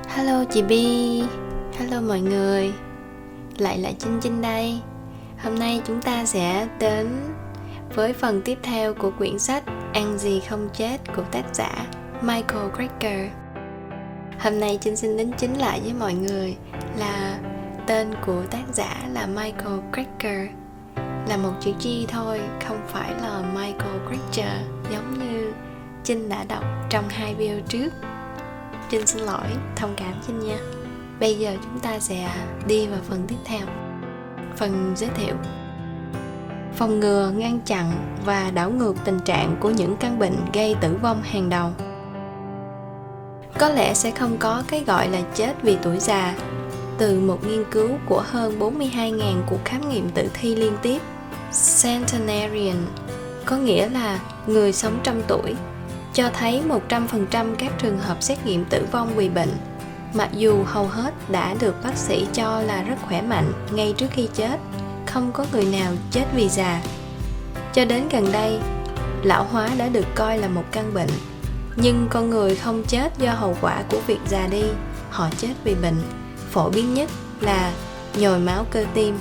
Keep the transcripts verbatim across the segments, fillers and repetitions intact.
Hello chị Bi, hello mọi người, lại là Chinh Chinh đây. Hôm nay chúng ta sẽ đến với phần tiếp theo của quyển sách Ăn gì không chết của tác giả Michael Greger. Hôm nay Chinh xin đính chính lại với mọi người là tên của tác giả là Michael Greger, là một chữ G thôi, không phải là Michael Greger giống như Chinh đã đọc trong hai video trước. Chinh xin lỗi, thông cảm Chinh nha. Bây giờ chúng ta sẽ đi vào phần tiếp theo. Phần giới thiệu. Phòng ngừa, ngăn chặn và đảo ngược tình trạng của những căn bệnh gây tử vong hàng đầu. Có lẽ sẽ không có cái gọi là chết vì tuổi già. Từ một nghiên cứu của hơn bốn mươi hai nghìn cuộc khám nghiệm tử thi liên tiếp, centenarian, có nghĩa là người sống trăm tuổi, cho thấy một trăm phần trăm các trường hợp xét nghiệm tử vong vì bệnh, mặc dù hầu hết đã được bác sĩ cho là rất khỏe mạnh ngay trước khi chết, không có người nào chết vì già. Cho đến gần đây, lão hóa đã được coi là một căn bệnh, nhưng con người không chết do hậu quả của việc già đi, họ chết vì bệnh. Phổ biến nhất là nhồi máu cơ tim.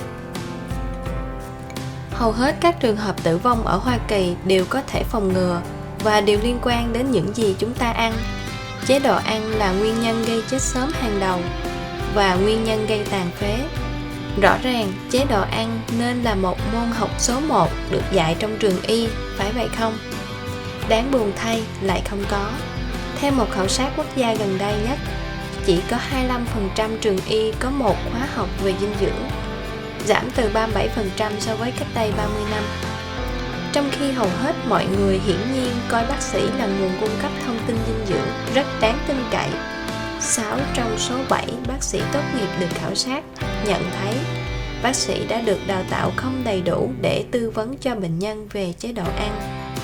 Hầu hết các trường hợp tử vong ở Hoa Kỳ đều có thể phòng ngừa và đều liên quan đến những gì chúng ta ăn. Chế độ ăn là nguyên nhân gây chết sớm hàng đầu và nguyên nhân gây tàn phế. Rõ ràng, chế độ ăn nên là một môn học số một được dạy trong trường y, phải vậy không? Đáng buồn thay lại không có. Theo một khảo sát quốc gia gần đây nhất, chỉ có hai mươi lăm phần trăm trường y có một khóa học về dinh dưỡng, giảm từ ba mươi bảy phần trăm so với cách đây ba mươi năm. Trong khi hầu hết mọi người hiển nhiên coi bác sĩ là nguồn cung cấp thông tin dinh dưỡng rất đáng tin cậy, sáu trong số bảy bác sĩ tốt nghiệp được khảo sát nhận thấy bác sĩ đã được đào tạo không đầy đủ để tư vấn cho bệnh nhân về chế độ ăn.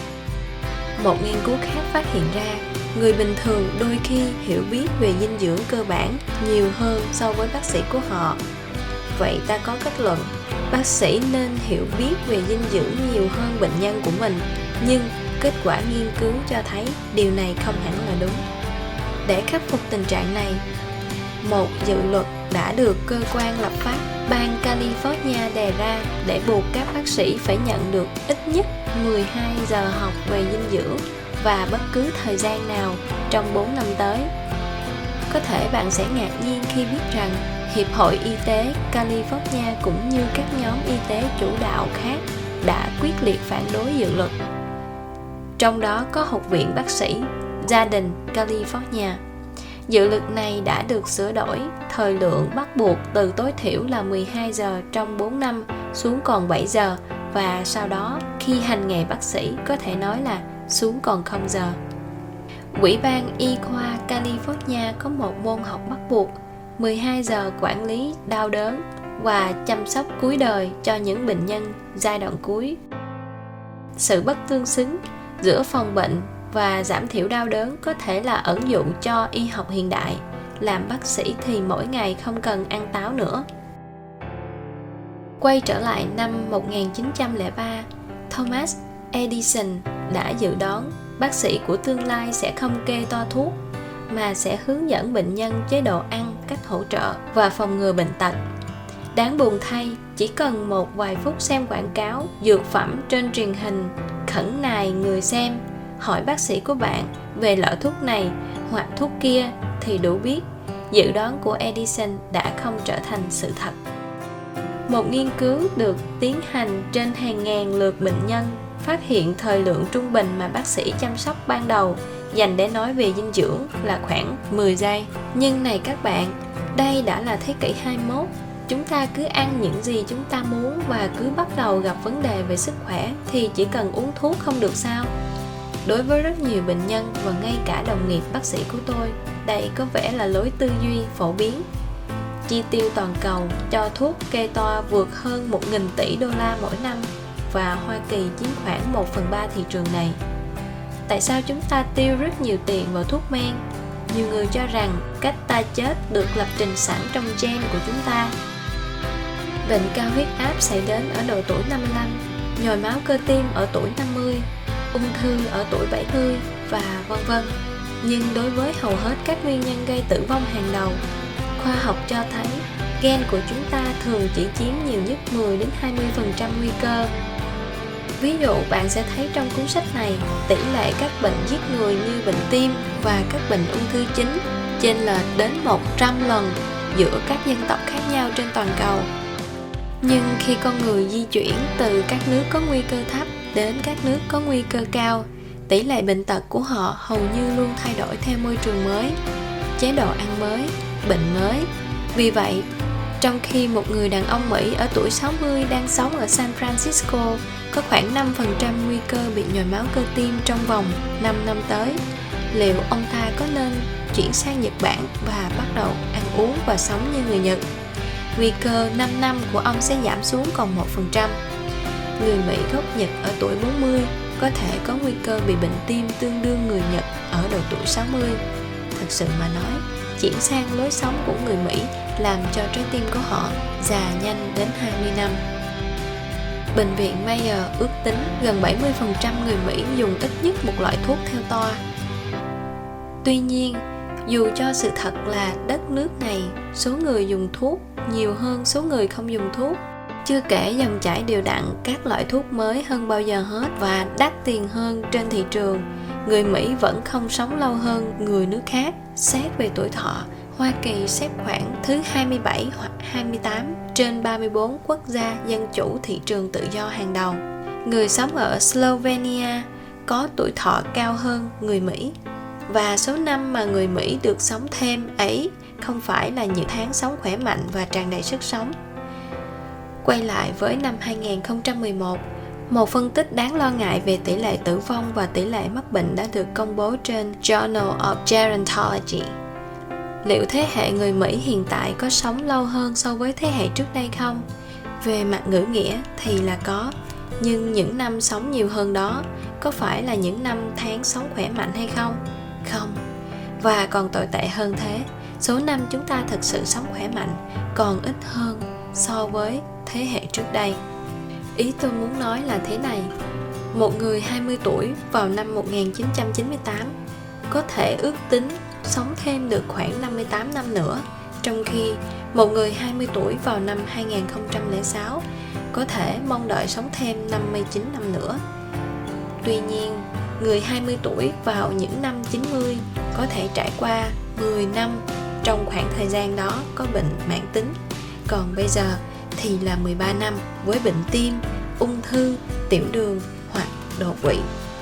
Một nghiên cứu khác phát hiện ra, người bình thường đôi khi hiểu biết về dinh dưỡng cơ bản nhiều hơn so với bác sĩ của họ. Vậy ta có kết luận, bác sĩ nên hiểu biết về dinh dưỡng nhiều hơn bệnh nhân của mình, nhưng kết quả nghiên cứu cho thấy điều này không hẳn là đúng. Để khắc phục tình trạng này, một dự luật đã được cơ quan lập pháp bang California đề ra để buộc các bác sĩ phải nhận được ít nhất mười hai giờ học về dinh dưỡng và bất cứ thời gian nào trong bốn năm tới. Có thể bạn sẽ ngạc nhiên khi biết rằng Hiệp hội Y tế California cũng như các nhóm y tế chủ đạo khác đã quyết liệt phản đối dự luật. Trong đó có Học viện Bác sĩ Gia đình California. Dự luật này đã được sửa đổi, thời lượng bắt buộc từ tối thiểu là mười hai giờ trong bốn năm xuống còn bảy giờ, và sau đó khi hành nghề bác sĩ có thể nói là xuống còn không giờ. Ủy ban Y khoa California có một môn học bắt buộc mười hai giờ quản lý đau đớn và chăm sóc cuối đời cho những bệnh nhân giai đoạn cuối. Sự bất tương xứng giữa phòng bệnh và giảm thiểu đau đớn có thể là ẩn dụ cho y học hiện đại, làm bác sĩ thì mỗi ngày không cần ăn táo nữa. Quay trở lại năm một nghìn chín trăm lẻ ba, Thomas Edison đã dự đoán bác sĩ của tương lai sẽ không kê toa thuốc, mà sẽ hướng dẫn bệnh nhân chế độ ăn, cách hỗ trợ và phòng ngừa bệnh tật. Đáng buồn thay, chỉ cần một vài phút xem quảng cáo dược phẩm trên truyền hình khẩn nài người xem hỏi bác sĩ của bạn về loại thuốc này hoặc thuốc kia thì đủ biết dự đoán của Edison đã không trở thành sự thật. Một nghiên cứu được tiến hành trên hàng ngàn lượt bệnh nhân phát hiện thời lượng trung bình mà bác sĩ chăm sóc ban đầu dành để nói về dinh dưỡng là khoảng mười giây. Nhưng này các bạn, đây đã là thế kỷ hai mươi mốt. Chúng ta cứ ăn những gì chúng ta muốn và cứ bắt đầu gặp vấn đề về sức khỏe thì chỉ cần uống thuốc không được sao? Đối với rất nhiều bệnh nhân và ngay cả đồng nghiệp bác sĩ của tôi, đây có vẻ là lối tư duy phổ biến. Chi tiêu toàn cầu cho thuốc kê toa vượt hơn một nghìn tỷ đô la mỗi năm và Hoa Kỳ chiếm khoảng một phần ba thị trường này. Tại sao chúng ta tiêu rất nhiều tiền vào thuốc men? Nhiều người cho rằng cách ta chết được lập trình sẵn trong gen của chúng ta. Bệnh cao huyết áp xảy đến ở độ tuổi năm mươi lăm, nhồi máu cơ tim ở tuổi năm mươi, ung thư ở tuổi bảy mươi và vân vân. Nhưng đối với hầu hết các nguyên nhân gây tử vong hàng đầu, khoa học cho thấy gen của chúng ta thường chỉ chiếm nhiều nhất mười đến hai mươi phần trăm nguy cơ. Ví dụ bạn sẽ thấy trong cuốn sách này, tỷ lệ các bệnh giết người như bệnh tim và các bệnh ung thư chính chênh lệch đến một trăm lần giữa các dân tộc khác nhau trên toàn cầu. Nhưng khi con người di chuyển từ các nước có nguy cơ thấp đến các nước có nguy cơ cao, tỷ lệ bệnh tật của họ hầu như luôn thay đổi theo môi trường mới, chế độ ăn mới, bệnh mới. Vì vậy, trong khi một người đàn ông Mỹ ở tuổi sáu mươi đang sống ở San Francisco có khoảng năm phần trăm nguy cơ bị nhồi máu cơ tim trong vòng năm năm tới, liệu ông ta có nên chuyển sang Nhật Bản và bắt đầu ăn uống và sống như người Nhật? Nguy cơ năm năm của ông sẽ giảm xuống còn một phần trăm. Người Mỹ gốc Nhật ở tuổi bốn mươi có thể có nguy cơ bị bệnh tim tương đương người Nhật ở độ tuổi sáu mươi. Thật sự mà nói, chuyển sang lối sống của người Mỹ làm cho trái tim của họ già nhanh đến hai mươi năm. Bệnh viện Mayo ước tính gần bảy mươi phần trăm người Mỹ dùng ít nhất một loại thuốc theo toa. Tuy nhiên, dù cho sự thật là đất nước này số người dùng thuốc nhiều hơn số người không dùng thuốc, chưa kể dòng chảy đều đặn các loại thuốc mới hơn bao giờ hết và đắt tiền hơn trên thị trường, người Mỹ vẫn không sống lâu hơn người nước khác. Xét về tuổi thọ, Hoa Kỳ xếp khoảng thứ hai mươi bảy hoặc hai mươi tám trên ba mươi bốn quốc gia dân chủ thị trường tự do hàng đầu. Người sống ở Slovenia có tuổi thọ cao hơn người Mỹ. Và số năm mà người Mỹ được sống thêm ấy không phải là những tháng sống khỏe mạnh và tràn đầy sức sống. Quay lại với năm hai không một một, một phân tích đáng lo ngại về tỷ lệ tử vong và tỷ lệ mắc bệnh đã được công bố trên Journal of Gerontology. Liệu thế hệ người Mỹ hiện tại có sống lâu hơn so với thế hệ trước đây không? Về mặt ngữ nghĩa thì là có, nhưng những năm sống nhiều hơn đó có phải là những năm tháng sống khỏe mạnh hay không? Không. Và còn tồi tệ hơn thế, số năm chúng ta thực sự sống khỏe mạnh còn ít hơn so với thế hệ trước đây. Ý tôi muốn nói là thế này, một người hai mươi tuổi vào năm một nghìn chín trăm chín mươi tám có thể ước tính sống thêm được khoảng năm mươi tám năm nữa, trong khi một người hai mươi tuổi vào năm hai không không sáu có thể mong đợi sống thêm năm mươi chín năm nữa. Tuy nhiên, người hai mươi tuổi vào những năm chín mươi có thể trải qua mười năm trong khoảng thời gian đó có bệnh mãn tính, còn bây giờ thì là mười ba năm với bệnh tim, ung thư, tiểu đường hoặc đột quỵ.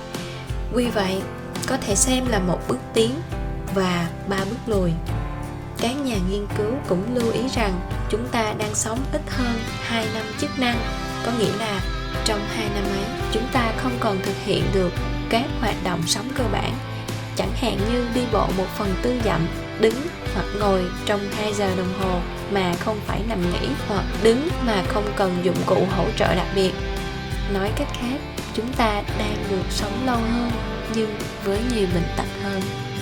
Vì vậy, có thể xem là một bước tiến và ba bước lùi. Các nhà nghiên cứu cũng lưu ý rằng chúng ta đang sống ít hơn hai năm chức năng, có nghĩa là trong hai năm ấy chúng ta không còn thực hiện được các hoạt động sống cơ bản, chẳng hạn như đi bộ một phần tư dặm, đứng hoặc ngồi trong hai giờ đồng hồ mà không phải nằm nghỉ, hoặc đứng mà không cần dụng cụ hỗ trợ đặc biệt. Nói cách khác, chúng ta đang được sống lâu hơn nhưng với nhiều bệnh tật hơn.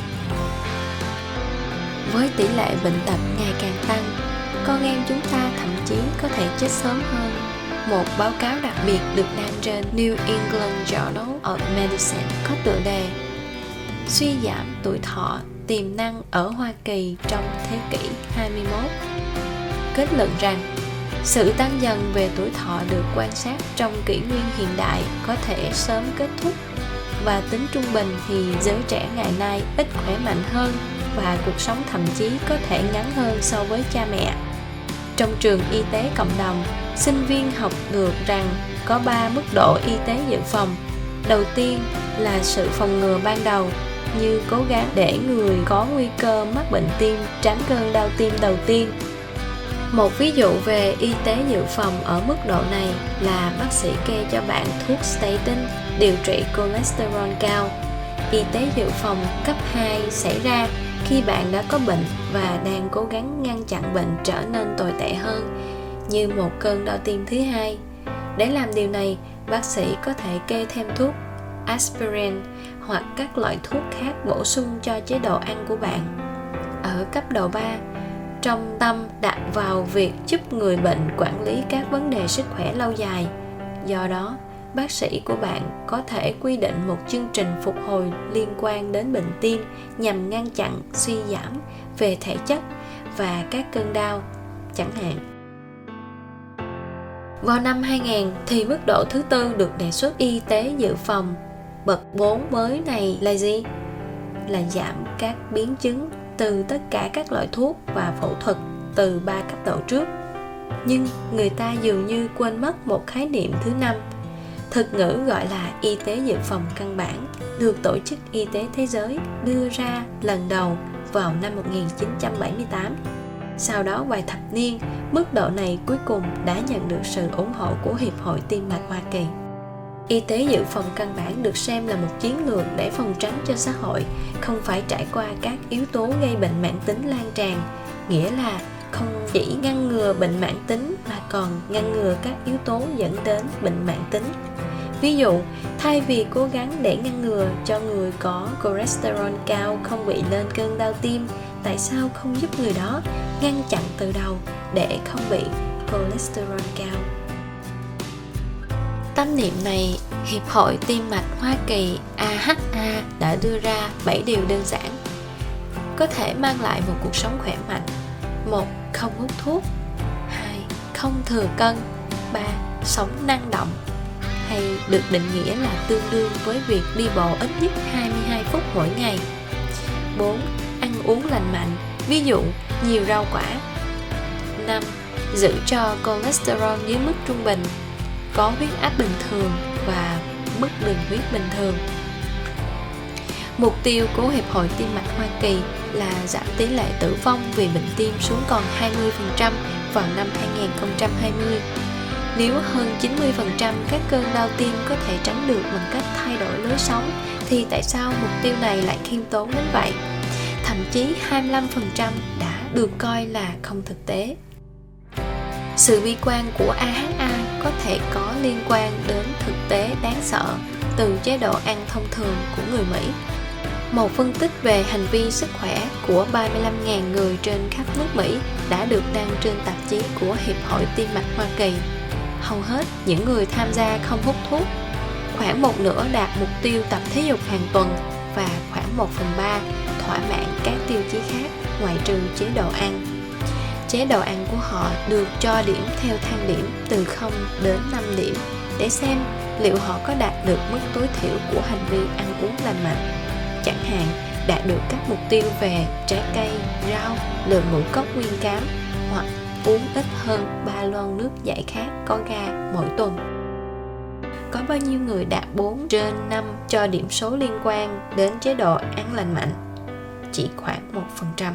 Với tỷ lệ bệnh tật ngày càng tăng, con em chúng ta thậm chí có thể chết sớm hơn. Một báo cáo đặc biệt được đăng trên New England Journal of Medicine có tựa đề Suy giảm tuổi thọ tiềm năng ở Hoa Kỳ trong thế kỷ hai mươi mốt. Kết luận rằng, sự tăng dần về tuổi thọ được quan sát trong kỷ nguyên hiện đại có thể sớm kết thúc, và tính trung bình thì giới trẻ ngày nay ít khỏe mạnh hơn và cuộc sống thậm chí có thể ngắn hơn so với cha mẹ. Trong trường y tế cộng đồng, sinh viên học được rằng có ba mức độ y tế dự phòng. Đầu tiên là sự phòng ngừa ban đầu, như cố gắng để người có nguy cơ mắc bệnh tim tránh cơn đau tim đầu tiên. Một ví dụ về y tế dự phòng ở mức độ này là bác sĩ kê cho bạn thuốc statin điều trị cholesterol cao. Y tế dự phòng cấp hai xảy ra khi bạn đã có bệnh và đang cố gắng ngăn chặn bệnh trở nên tồi tệ hơn, như một cơn đau tim thứ hai. Để làm điều này, bác sĩ có thể kê thêm thuốc aspirin hoặc các loại thuốc khác bổ sung cho chế độ ăn của bạn. Ở cấp độ ba, trong tâm đặt vào việc giúp người bệnh quản lý các vấn đề sức khỏe lâu dài. Do đó, bác sĩ của bạn có thể quy định một chương trình phục hồi liên quan đến bệnh tim nhằm ngăn chặn suy giảm về thể chất và các cơn đau, chẳng hạn. Vào năm hai nghìn thì mức độ thứ tư được đề xuất y tế dự phòng bậc bốn mới này là gì? Là giảm các biến chứng từ tất cả các loại thuốc và phẫu thuật từ ba cấp độ trước. Nhưng người ta dường như quên mất một khái niệm thứ năm. Thuật ngữ gọi là y tế dự phòng căn bản được Tổ chức Y tế Thế giới đưa ra lần đầu vào năm một nghìn chín trăm bảy mươi tám. Sau đó vài thập niên, mức độ này cuối cùng đã nhận được sự ủng hộ của Hiệp hội Tim mạch Hoa Kỳ. Y tế dự phòng căn bản được xem là một chiến lược để phòng tránh cho xã hội không phải trải qua các yếu tố gây bệnh mãn tính lan tràn, nghĩa là không chỉ ngăn ngừa bệnh mãn tính mà còn ngăn ngừa các yếu tố dẫn đến bệnh mãn tính. Ví dụ, thay vì cố gắng để ngăn ngừa cho người có cholesterol cao không bị lên cơn đau tim, tại sao không giúp người đó ngăn chặn từ đầu để không bị cholesterol cao? Tâm niệm này, Hiệp hội Tim mạch Hoa Kỳ A H A đã đưa ra bảy điều đơn giản có thể mang lại một cuộc sống khỏe mạnh. Một, không hút thuốc. Hai, không thừa cân. Ba, sống năng động, hay được định nghĩa là tương đương với việc đi bộ ít nhất hai mươi hai phút mỗi ngày. Bốn, ăn uống lành mạnh, ví dụ nhiều rau quả. Năm, giữ cho cholesterol dưới mức trung bình, có huyết áp bình thường và mức đường huyết bình thường. Mục tiêu của Hiệp hội Tim mạch Hoa Kỳ là giảm tỷ lệ tử vong vì bệnh tim xuống còn hai mươi phần trăm vào năm hai nghìn không trăm hai mươi. Nếu hơn chín mươi phần trăm các cơn đau tim có thể tránh được bằng cách thay đổi lối sống, thì tại sao mục tiêu này lại khiêm tốn đến vậy? Thậm chí hai mươi lăm phần trăm đã được coi là không thực tế. Sự bi quan của A H A có thể có liên quan đến thực tế đáng sợ từ chế độ ăn thông thường của người Mỹ. Một phân tích về hành vi sức khỏe của ba mươi lăm nghìn người trên khắp nước Mỹ đã được đăng trên tạp chí của Hiệp hội Tim mạch Hoa Kỳ. Hầu hết những người tham gia không hút thuốc, khoảng một nửa đạt mục tiêu tập thể dục hàng tuần và khoảng một phần ba thỏa mãn các tiêu chí khác ngoại trừ chế độ ăn. Chế độ ăn của họ được cho điểm theo thang điểm từ không đến năm điểm để xem liệu họ có đạt được mức tối thiểu của hành vi ăn uống lành mạnh. Chẳng hạn, đạt được các mục tiêu về trái cây, rau, lượng ngũ cốc nguyên cám hoặc uống ít hơn ba lon nước giải khát có ga mỗi tuần. Có bao nhiêu người đạt bốn trên năm cho điểm số liên quan đến chế độ ăn lành mạnh? Chỉ khoảng một phần trăm.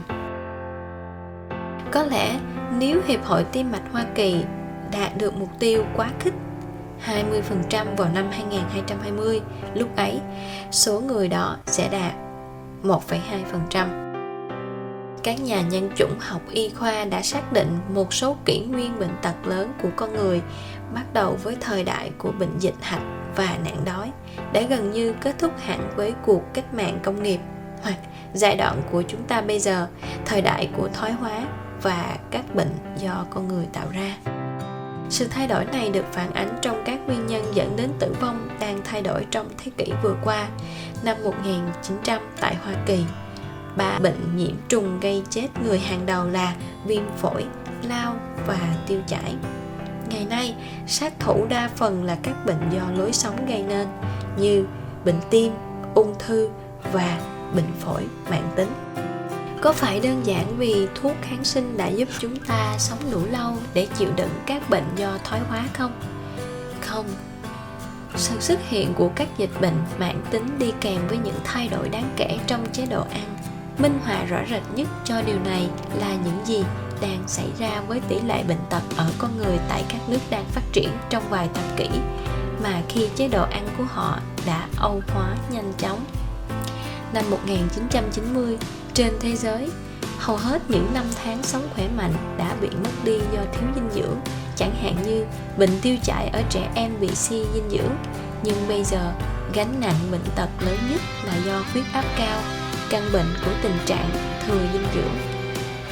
Có lẽ nếu Hiệp hội Tim mạch Hoa Kỳ đạt được mục tiêu quá khích hai mươi phần trăm vào năm hai nghìn không trăm hai mươi, lúc ấy số người đó sẽ đạt một phẩy hai phần trăm. Các nhà nhân chủng học y khoa đã xác định một số kỷ nguyên bệnh tật lớn của con người, bắt đầu với thời đại của bệnh dịch hạch và nạn đói, đã gần như kết thúc hẳn với cuộc cách mạng công nghiệp, hoặc giai đoạn của chúng ta bây giờ, thời đại của thoái hóa và các bệnh do con người tạo ra. Sự thay đổi này được phản ánh trong các nguyên nhân dẫn đến tử vong đang thay đổi trong thế kỷ vừa qua. Năm một nghìn chín trăm tại Hoa Kỳ, ba bệnh nhiễm trùng gây chết người hàng đầu là viêm phổi, lao và tiêu chảy. Ngày nay, sát thủ đa phần là các bệnh do lối sống gây nên như bệnh tim, ung thư và bệnh phổi mãn tính. Có phải đơn giản vì thuốc kháng sinh đã giúp chúng ta sống đủ lâu để chịu đựng các bệnh do thoái hóa không? Không. Sự xuất hiện của các dịch bệnh mãn tính đi kèm với những thay đổi đáng kể trong chế độ ăn. Minh họa rõ rệt nhất cho điều này là những gì đang xảy ra với tỷ lệ bệnh tật ở con người tại các nước đang phát triển trong vài thập kỷ, mà khi chế độ ăn của họ đã Âu hóa nhanh chóng. Năm một nghìn chín trăm chín mươi, trên thế giới, hầu hết những năm tháng sống khỏe mạnh đã bị mất đi do thiếu dinh dưỡng, chẳng hạn như bệnh tiêu chảy ở trẻ em bị suy dinh dưỡng. Nhưng bây giờ, gánh nặng bệnh tật lớn nhất là do huyết áp cao, căn bệnh của tình trạng thừa dinh dưỡng. Đại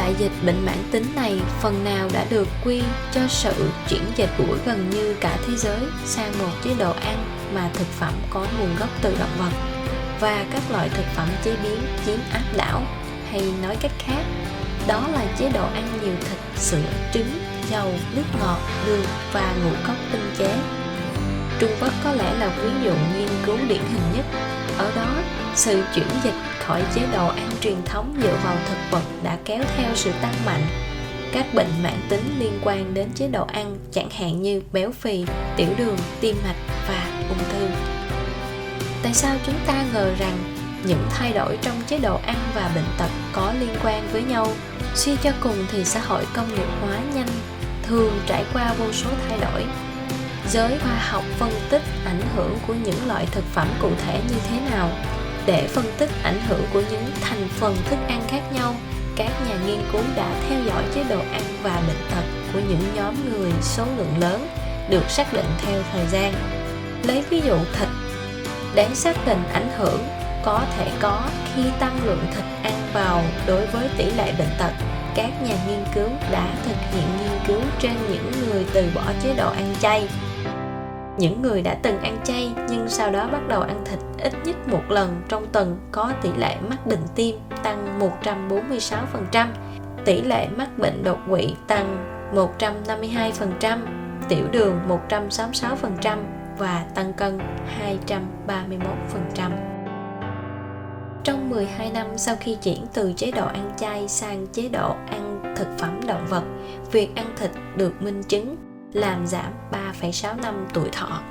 đại dịch bệnh mãn tính này phần nào đã được quy cho sự chuyển dịch của gần như cả thế giới sang một chế độ ăn mà thực phẩm có nguồn gốc từ động vật và các loại thực phẩm chế biến chiếm áp đảo, hay nói cách khác, đó là chế độ ăn nhiều thịt, sữa, trứng, dầu, nước ngọt, đường và ngũ cốc tinh chế. Trung Quốc có lẽ là ví dụ nghiên cứu điển hình nhất. Ở đó, sự chuyển dịch khỏi chế độ ăn truyền thống dựa vào thực vật đã kéo theo sự tăng mạnh các bệnh mãn tính liên quan đến chế độ ăn, chẳng hạn như béo phì, tiểu đường, tim mạch và ung thư. Tại sao chúng ta ngờ rằng những thay đổi trong chế độ ăn và bệnh tật có liên quan với nhau? Suy cho cùng thì xã hội công nghiệp hóa nhanh thường trải qua vô số thay đổi. Giới khoa học phân tích ảnh hưởng của những loại thực phẩm cụ thể như thế nào. Để phân tích ảnh hưởng của những thành phần thức ăn khác nhau, các nhà nghiên cứu đã theo dõi chế độ ăn và bệnh tật của những nhóm người số lượng lớn được xác định theo thời gian. Lấy ví dụ thịt, để xác định ảnh hưởng có thể có khi tăng lượng thịt ăn vào đối với tỷ lệ bệnh tật. Các nhà nghiên cứu đã thực hiện nghiên cứu trên những người từ bỏ chế độ ăn chay. Những người đã từng ăn chay nhưng sau đó bắt đầu ăn thịt ít nhất một lần trong tuần có tỷ lệ mắc bệnh tim tăng một trăm bốn mươi sáu phần trăm, tỷ lệ mắc bệnh đột quỵ tăng một trăm năm mươi hai phần trăm, tiểu đường một trăm sáu mươi sáu phần trăm và tăng cân hai trăm ba mươi mốt phần trăm. Trong mười hai năm sau khi chuyển từ chế độ ăn chay sang chế độ ăn thực phẩm động vật, việc ăn thịt được minh chứng làm giảm ba phẩy sáu năm tuổi thọ.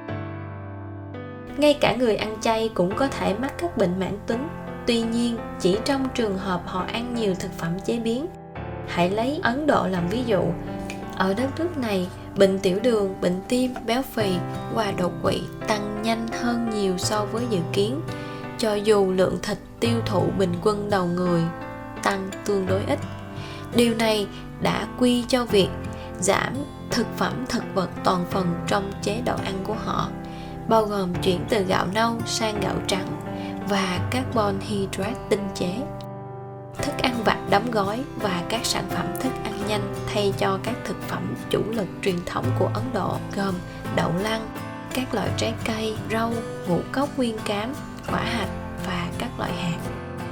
Ngay cả người ăn chay cũng có thể mắc các bệnh mãn tính, tuy nhiên chỉ trong trường hợp họ ăn nhiều thực phẩm chế biến. Hãy lấy Ấn Độ làm ví dụ. Ở đất nước này, bệnh tiểu đường, bệnh tim, béo phì và đột quỵ tăng nhanh hơn nhiều so với dự kiến, cho dù lượng thịt tiêu thụ bình quân đầu người tăng tương đối ít. Điều này đã quy cho việc giảm thực phẩm thực vật toàn phần trong chế độ ăn của họ, bao gồm chuyển từ gạo nâu sang gạo trắng và carbon hydrate tinh chế, thức ăn vặt đóng gói và các sản phẩm thức ăn nhanh thay cho các thực phẩm chủ lực truyền thống của Ấn Độ gồm đậu lăng, các loại trái cây, rau, ngũ cốc nguyên cám, quả hạch và các loại hạt.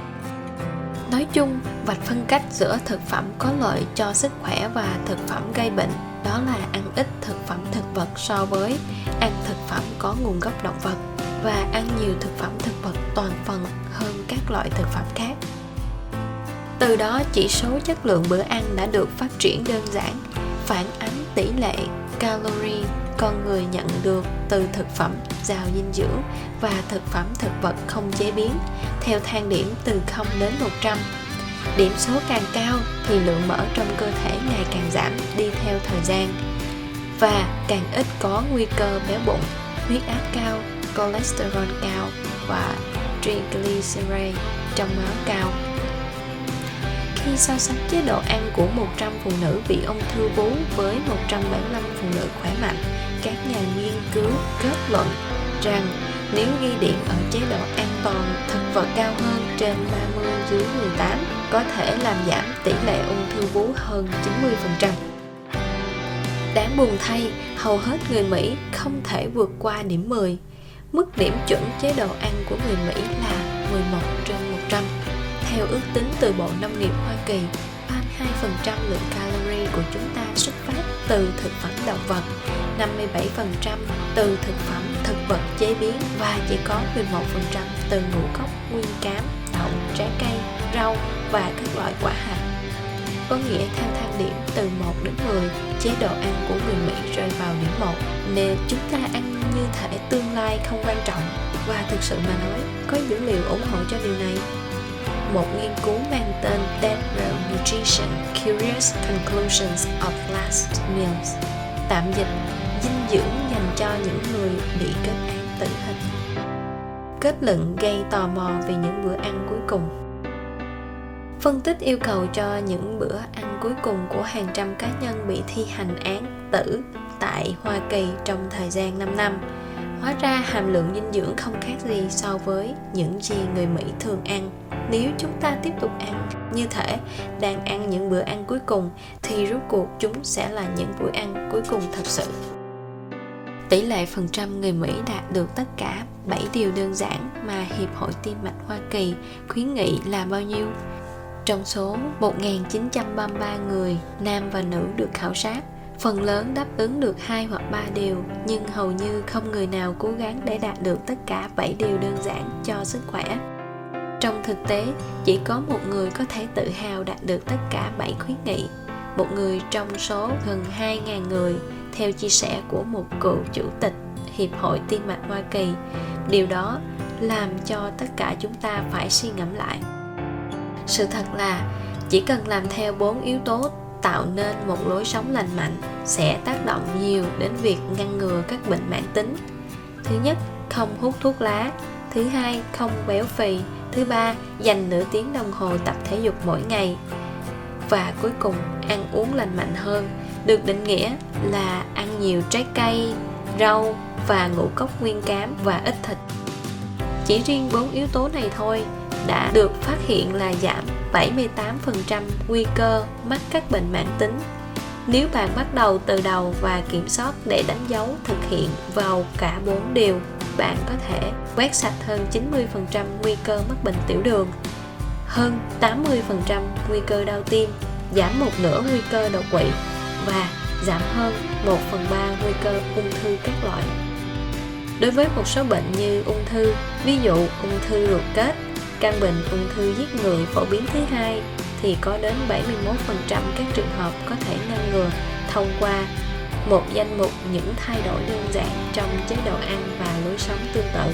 Nói chung, vạch phân cách giữa thực phẩm có lợi cho sức khỏe và thực phẩm gây bệnh đó là ăn ít thực phẩm thực vật so với ăn thực phẩm có nguồn gốc động vật và ăn nhiều thực phẩm thực vật toàn phần hơn các loại thực phẩm khác. Từ đó, chỉ số chất lượng bữa ăn đã được phát triển đơn giản, phản ánh tỷ lệ calorie con người nhận được từ thực phẩm giàu dinh dưỡng và thực phẩm thực vật không chế biến theo thang điểm từ không đến một trăm. Điểm số càng cao thì lượng mỡ trong cơ thể ngày càng giảm đi theo thời gian và càng ít có nguy cơ béo bụng, huyết áp cao, cholesterol cao và triglyceride trong máu cao. Khi so sánh chế độ ăn của một trăm phụ nữ bị ung thư vú với một trăm bảy mươi lăm phụ nữ khỏe mạnh, các nhà nghiên cứu kết luận rằng nếu ghi điểm ở chế độ an toàn thực vật cao hơn trên ba mươi dưới mười tám, có thể làm giảm tỷ lệ ung thư vú hơn chín mươi phần trăm. Đáng buồn thay, hầu hết người Mỹ không thể vượt qua điểm mười. Mức điểm chuẩn chế độ ăn của người Mỹ là mười một trên một trăm. Theo ước tính từ Bộ Nông nghiệp Hoa Kỳ, ba mươi hai phần trăm lượng calorie của chúng ta xuất phát từ thực phẩm động vật, năm mươi bảy phần trăm từ thực phẩm thực vật chế biến và chỉ có mười một phần trăm từ ngũ cốc nguyên cám, đậu, trái cây, rau và các loại quả hạch. Có nghĩa theo thang điểm từ một đến mười, chế độ ăn của người Mỹ rơi vào điểm một. Nên chúng ta ăn như thể tương lai không quan trọng. Và thực sự mà nói, có dữ liệu ủng hộ cho điều này. Một nghiên cứu mang tên Death Row Nutrition Curious Conclusions of Last Meals, tạm dịch dinh dưỡng dành cho những người bị kết án tử hình. Kết luận gây tò mò về những bữa ăn cuối cùng. Phân tích yêu cầu cho những bữa ăn cuối cùng của hàng trăm cá nhân bị thi hành án tử tại Hoa Kỳ trong thời gian năm năm. Hóa ra hàm lượng dinh dưỡng không khác gì so với những gì người Mỹ thường ăn. Nếu chúng ta tiếp tục ăn như thể đang ăn những bữa ăn cuối cùng, thì rốt cuộc chúng sẽ là những bữa ăn cuối cùng thật sự. Tỷ lệ phần trăm người Mỹ đạt được tất cả bảy điều đơn giản mà Hiệp hội Tim mạch Hoa Kỳ khuyến nghị là bao nhiêu? Trong số một nghìn chín trăm ba mươi ba người, nam và nữ được khảo sát, phần lớn đáp ứng được hai hoặc ba điều, nhưng hầu như không người nào cố gắng để đạt được tất cả bảy điều đơn giản cho sức khỏe. Trong thực tế, chỉ có một người có thể tự hào đạt được tất cả bảy khuyến nghị, một người trong số gần hai nghìn người, theo chia sẻ của một cựu chủ tịch Hiệp hội Tim mạch Hoa Kỳ. Điều đó làm cho tất cả chúng ta phải suy ngẫm lại. Sự thật là chỉ cần làm theo bốn yếu tố tạo nên một lối sống lành mạnh sẽ tác động nhiều đến việc ngăn ngừa các bệnh mãn tính. Thứ nhất, không hút thuốc lá. Thứ hai, không béo phì. Thứ ba, dành nửa tiếng đồng hồ tập thể dục mỗi ngày. Và cuối cùng, ăn uống lành mạnh hơn, được định nghĩa là ăn nhiều trái cây, rau và ngũ cốc nguyên cám và ít thịt. Chỉ riêng bốn yếu tố này thôi đã được phát hiện là giảm bảy mươi tám phần trăm nguy cơ mắc các bệnh mãn tính. Nếu bạn bắt đầu từ đầu và kiểm soát để đánh dấu thực hiện vào cả bốn điều, bạn có thể quét sạch hơn chín mươi phần trăm nguy cơ mắc bệnh tiểu đường, hơn tám mươi phần trăm nguy cơ đau tim, giảm một nửa nguy cơ đột quỵ và giảm hơn một phần ba nguy cơ ung thư các loại. Đối với một số bệnh như ung thư, ví dụ ung thư ruột kết, căn bệnh ung thư giết người phổ biến thứ hai, thì có đến bảy mươi mốt phần trăm các trường hợp có thể ngăn ngừa thông qua một danh mục những thay đổi đơn giản trong chế độ ăn và lối sống tương tự.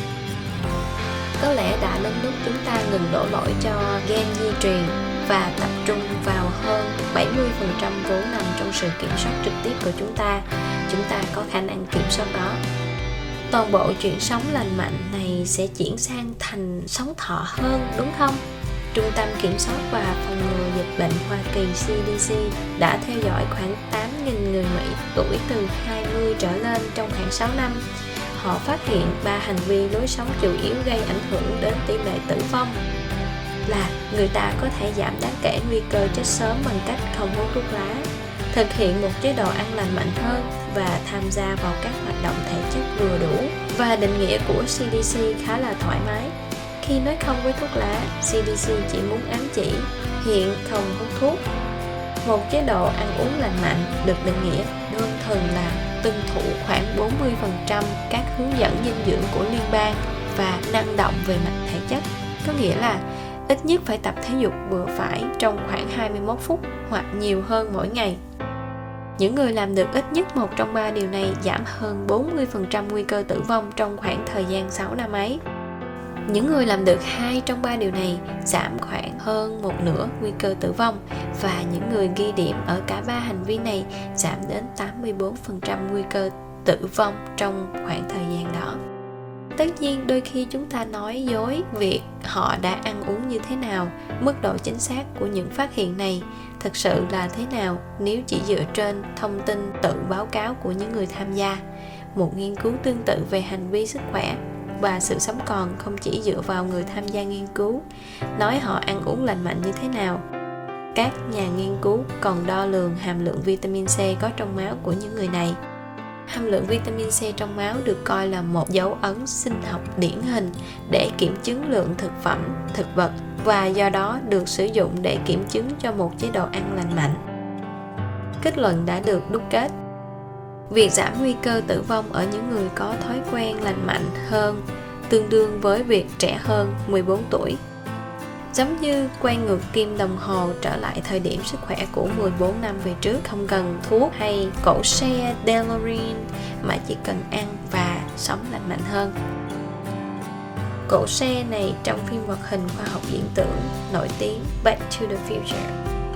Có lẽ đã đến lúc chúng ta ngừng đổ lỗi cho gen di truyền và tập trung vào hơn bảy mươi phần trăm vốn nằm trong sự kiểm soát trực tiếp của chúng ta. Chúng ta có khả năng kiểm soát đó. Toàn bộ chuyện sống lành mạnh này sẽ chuyển sang thành sống thọ hơn, đúng không? Trung tâm Kiểm soát và Phòng ngừa Dịch bệnh Hoa Kỳ C D C đã theo dõi khoảng tám nghìn người Mỹ tuổi từ hai mươi trở lên trong khoảng sáu năm. Họ phát hiện ba hành vi lối sống chủ yếu gây ảnh hưởng đến tỷ lệ tử vong là người ta có thể giảm đáng kể nguy cơ chết sớm bằng cách không hút thuốc lá, thực hiện một chế độ ăn lành mạnh hơn và tham gia vào các hoạt động thể chất vừa đủ. Và định nghĩa của C D C khá là thoải mái. Khi nói không với thuốc lá, C D C chỉ muốn ám chỉ hiện không hút thuốc. Một chế độ ăn uống lành mạnh được định nghĩa đơn thuần là tuân thủ khoảng bốn mươi phần trăm các hướng dẫn dinh dưỡng của liên bang và năng động về mặt thể chất, có nghĩa là ít nhất phải tập thể dục vừa phải trong khoảng hai mươi mốt phút hoặc nhiều hơn mỗi ngày. Những người làm được ít nhất một trong ba điều này giảm hơn bốn mươi phần trăm nguy cơ tử vong trong khoảng thời gian sáu năm ấy. Những người làm được hai trong ba điều này giảm khoảng hơn một nửa nguy cơ tử vong, và những người ghi điểm ở cả ba hành vi này giảm đến tám mươi bốn phần trăm nguy cơ tử vong trong khoảng thời gian đó. Tất nhiên, đôi khi chúng ta nói dối việc họ đã ăn uống như thế nào. Mức độ chính xác của những phát hiện này thực sự là thế nào nếu chỉ dựa trên thông tin tự báo cáo của những người tham gia. Một nghiên cứu tương tự về hành vi sức khỏe và sự sống còn không chỉ dựa vào người tham gia nghiên cứu, nói họ ăn uống lành mạnh như thế nào. Các nhà nghiên cứu còn đo lường hàm lượng vitamin C có trong máu của những người này. Hàm lượng vitamin C trong máu được coi là một dấu ấn sinh học điển hình để kiểm chứng lượng thực phẩm, thực vật, và do đó được sử dụng để kiểm chứng cho một chế độ ăn lành mạnh. Kết luận đã được đúc kết. Việc giảm nguy cơ tử vong ở những người có thói quen lành mạnh hơn tương đương với việc trẻ hơn mười bốn tuổi. Giống như quay ngược kim đồng hồ trở lại thời điểm sức khỏe của mười bốn năm về trước, không cần thuốc hay cỗ xe DeLorean mà chỉ cần ăn và sống lành mạnh hơn. Cỗ xe này trong phim hoạt hình khoa học viễn tưởng nổi tiếng Back to the Future.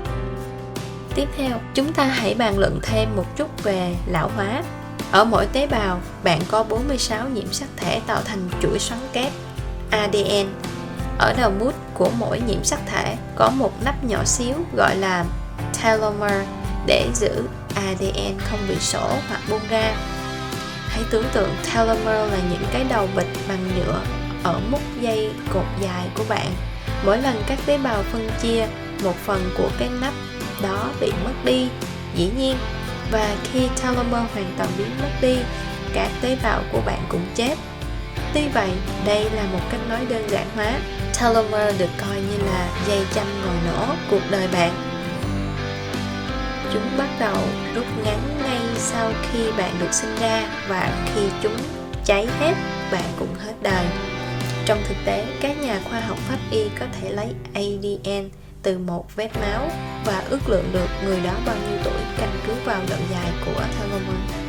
Tiếp theo, chúng ta hãy bàn luận thêm một chút về lão hóa. Ở mỗi tế bào, bạn có bốn mươi sáu nhiễm sắc thể tạo thành chuỗi xoắn kép A D N. Ở đầu mút của mỗi nhiễm sắc thể có một nắp nhỏ xíu gọi là telomere để giữ A D N không bị sổ hoặc bung ra. Hãy tưởng tượng telomere là những cái đầu bịch bằng nhựa ở mút dây cột dài của bạn. Mỗi lần các tế bào phân chia, một phần của cái nắp đó bị mất đi, dĩ nhiên, và khi telomere hoàn toàn biến mất đi, các tế bào của bạn cũng chết. Tuy vậy, đây là một cách nói đơn giản hóa. Telomere được coi như là dây châm ngòi nổ cuộc đời bạn. Chúng bắt đầu rút ngắn ngay sau khi bạn được sinh ra, và khi chúng cháy hết, bạn cũng hết đời. Trong thực tế, các nhà khoa học pháp y có thể lấy a đê en từ một vết máu và ước lượng được người đó bao nhiêu tuổi căn cứ vào độ dài của telomere.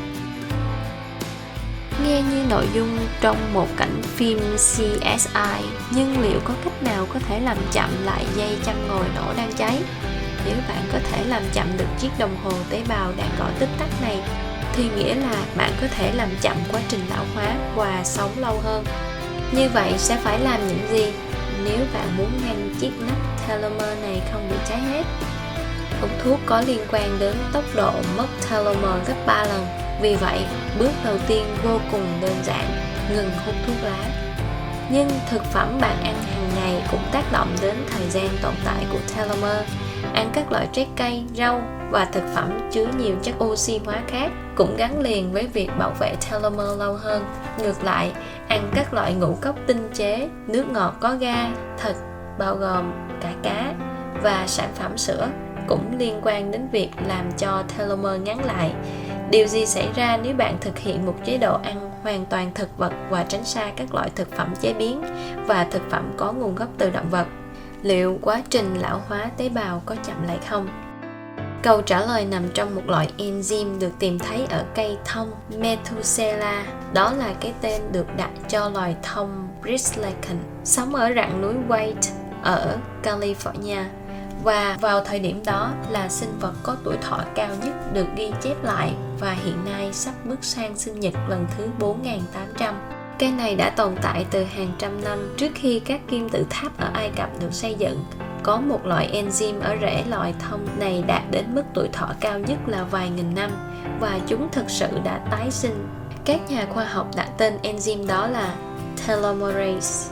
Nghe như nội dung trong một cảnh phim xê ét i, nhưng liệu có cách nào có thể làm chậm lại dây châm ngòi nổ đang cháy? Nếu bạn có thể làm chậm được chiếc đồng hồ tế bào đang gọi tích tắc này, thì nghĩa là bạn có thể làm chậm quá trình lão hóa và sống lâu hơn. Như vậy sẽ phải làm những gì nếu bạn muốn ngăn chiếc nắp telomere này không bị cháy hết? Hút thuốc có liên quan đến tốc độ mất telomere gấp ba lần. Vì vậy, bước đầu tiên vô cùng đơn giản, ngừng hút thuốc lá. Nhưng thực phẩm bạn ăn hàng ngày cũng tác động đến thời gian tồn tại của telomere. Ăn các loại trái cây, rau và thực phẩm chứa nhiều chất oxy hóa khác cũng gắn liền với việc bảo vệ telomere lâu hơn. Ngược lại, ăn các loại ngũ cốc tinh chế, nước ngọt có ga, thịt, bao gồm cả cá và sản phẩm sữa cũng liên quan đến việc làm cho telomere ngắn lại. Điều gì xảy ra nếu bạn thực hiện một chế độ ăn hoàn toàn thực vật và tránh xa các loại thực phẩm chế biến và thực phẩm có nguồn gốc từ động vật? Liệu quá trình lão hóa tế bào có chậm lại không? Câu trả lời nằm trong một loại enzyme được tìm thấy ở cây thông Methuselah. Đó là cái tên được đặt cho loài thông bristlecone, sống ở rặng núi White ở California. Và vào thời điểm đó là sinh vật có tuổi thọ cao nhất được ghi chép lại, và hiện nay sắp bước sang sinh nhật lần thứ bốn nghìn tám trăm. Cây này đã tồn tại từ hàng trăm năm trước khi các kim tự tháp ở Ai Cập được xây dựng. Có một loại enzyme ở rễ loài thông này đạt đến mức tuổi thọ cao nhất là vài nghìn năm, và chúng thực sự đã tái sinh. Các nhà khoa học đặt tên enzyme đó là telomerase.